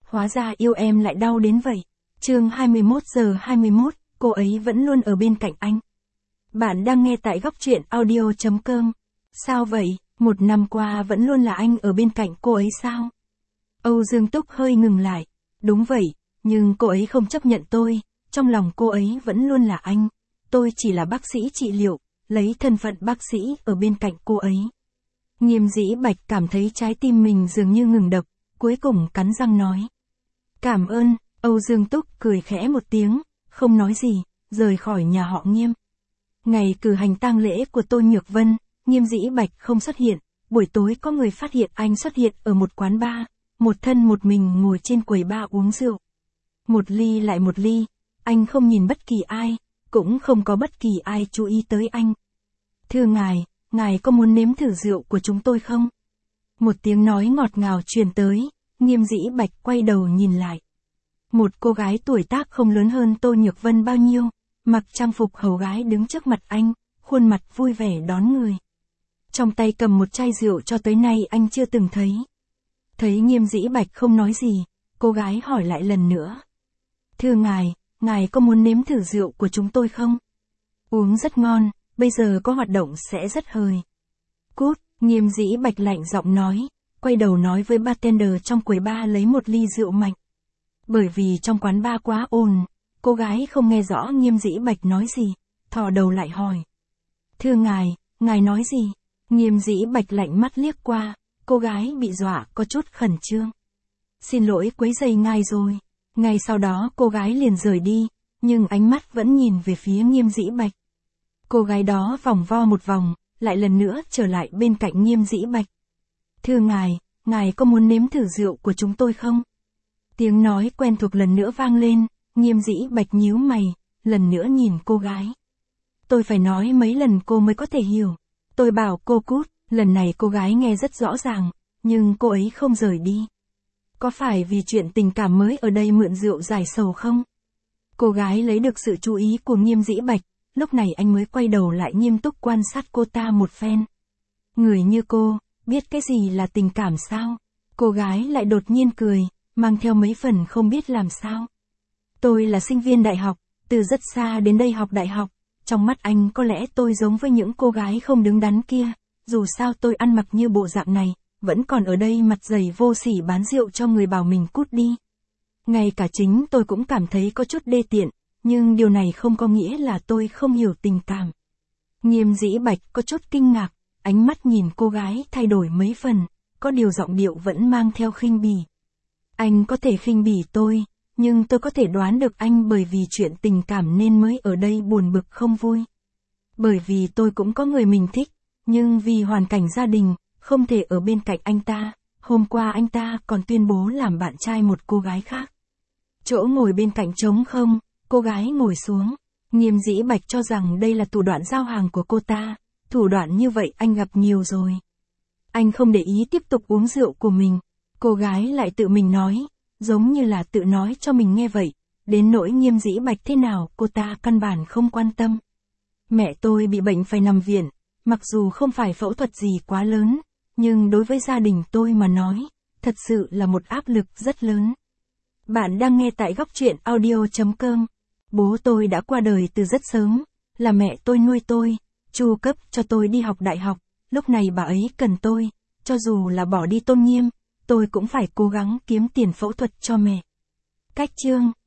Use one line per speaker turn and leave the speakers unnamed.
hóa ra yêu em lại đau đến vậy. Chương 21:21, cô ấy vẫn luôn ở bên cạnh anh. Bạn đang nghe tại góc truyện audio.com. Sao vậy, 1 năm qua vẫn luôn là anh ở bên cạnh cô ấy sao? Âu Dương Túc hơi ngừng lại. Đúng vậy, nhưng cô ấy không chấp nhận tôi, trong lòng cô ấy vẫn luôn là anh. Tôi chỉ là bác sĩ trị liệu, lấy thân phận bác sĩ ở bên cạnh cô ấy. Nghiêm Dĩ Bạch cảm thấy trái tim mình dường như ngừng đập, cuối cùng cắn răng nói. Cảm ơn, Âu Dương Túc cười khẽ một tiếng, không nói gì, rời khỏi nhà họ Nghiêm. Ngày cử hành tang lễ của Tô Nhược Vân, Nghiêm Dĩ Bạch không xuất hiện, buổi tối có người phát hiện anh xuất hiện ở một quán bar, một thân một mình ngồi trên quầy bar uống rượu. Một ly lại một ly, anh không nhìn bất kỳ ai, cũng không có bất kỳ ai chú ý tới anh. Thưa ngài có muốn nếm thử rượu của chúng tôi không? Một tiếng nói ngọt ngào truyền tới, Nghiêm Dĩ Bạch quay đầu nhìn lại. Một cô gái tuổi tác không lớn hơn Tô Nhược Vân bao nhiêu, mặc trang phục hầu gái đứng trước mặt anh, khuôn mặt vui vẻ đón người. Trong tay cầm một chai rượu cho tới nay anh chưa từng thấy. Thấy Nghiêm Dĩ Bạch không nói gì, cô gái hỏi lại lần nữa. Thưa ngài có muốn nếm thử rượu của chúng tôi không? Uống rất ngon, bây giờ có hoạt động sẽ rất hời. Cút, Nghiêm Dĩ Bạch lạnh giọng nói, quay đầu nói với bartender trong quầy bar lấy một ly rượu mạnh. Bởi vì trong quán bar quá ồn, cô gái không nghe rõ Nghiêm Dĩ Bạch nói gì, thò đầu lại hỏi. Thưa ngài nói gì? Nghiêm Dĩ Bạch lạnh mắt liếc qua, cô gái bị dọa có chút khẩn trương. Xin lỗi quấy rầy ngài rồi. Ngay sau đó cô gái liền rời đi, nhưng ánh mắt vẫn nhìn về phía Nghiêm Dĩ Bạch. Cô gái đó vòng vo một vòng, lại lần nữa trở lại bên cạnh Nghiêm Dĩ Bạch. Thưa ngài có muốn nếm thử rượu của chúng tôi không? Tiếng nói quen thuộc lần nữa vang lên, Nghiêm Dĩ Bạch nhíu mày, lần nữa nhìn cô gái. Tôi phải nói mấy lần cô mới có thể hiểu. Tôi bảo cô cút, lần này cô gái nghe rất rõ ràng, nhưng cô ấy không rời đi. Có phải vì chuyện tình cảm mới ở đây mượn rượu giải sầu không? Cô gái lấy được sự chú ý của Nghiêm Dĩ Bạch, lúc này anh mới quay đầu lại nghiêm túc quan sát cô ta một phen. Người như cô, biết cái gì là tình cảm sao? Cô gái lại đột nhiên cười, mang theo mấy phần không biết làm sao. Tôi là sinh viên đại học, từ rất xa đến đây học đại học. Trong mắt anh có lẽ tôi giống với những cô gái không đứng đắn kia, dù sao tôi ăn mặc như bộ dạng này, vẫn còn ở đây mặt dày vô sỉ bán rượu cho người bảo mình cút đi. Ngay cả chính tôi cũng cảm thấy có chút đê tiện, nhưng điều này không có nghĩa là tôi không hiểu tình cảm. Nghiêm Dĩ Bạch có chút kinh ngạc, ánh mắt nhìn cô gái thay đổi mấy phần, có điều giọng điệu vẫn mang theo khinh bỉ. Anh có thể khinh bỉ tôi, nhưng tôi có thể đoán được anh bởi vì chuyện tình cảm nên mới ở đây buồn bực không vui. Bởi vì tôi cũng có người mình thích, nhưng vì hoàn cảnh gia đình, không thể ở bên cạnh anh ta. Hôm qua anh ta còn tuyên bố làm bạn trai một cô gái khác. Chỗ ngồi bên cạnh trống không, cô gái ngồi xuống. Nghiêm Dĩ Bạch cho rằng đây là thủ đoạn giao hàng của cô ta. Thủ đoạn như vậy anh gặp nhiều rồi. Anh không để ý tiếp tục uống rượu của mình. Cô gái lại tự mình nói, giống như là tự nói cho mình nghe vậy. Đến nỗi Nghiêm Dĩ Bạch thế nào cô ta căn bản không quan tâm. Mẹ tôi bị bệnh phải nằm viện, mặc dù không phải phẫu thuật gì quá lớn, nhưng đối với gia đình tôi mà nói, thật sự là một áp lực rất lớn. Bạn đang nghe tại góc truyện audio.com. Bố tôi đã qua đời từ rất sớm, là mẹ tôi nuôi tôi, chu cấp cho tôi đi học đại học, lúc này bà ấy cần tôi, cho dù là bỏ đi tôn nghiêm, tôi cũng phải cố gắng kiếm tiền phẫu thuật cho mẹ. Cách chương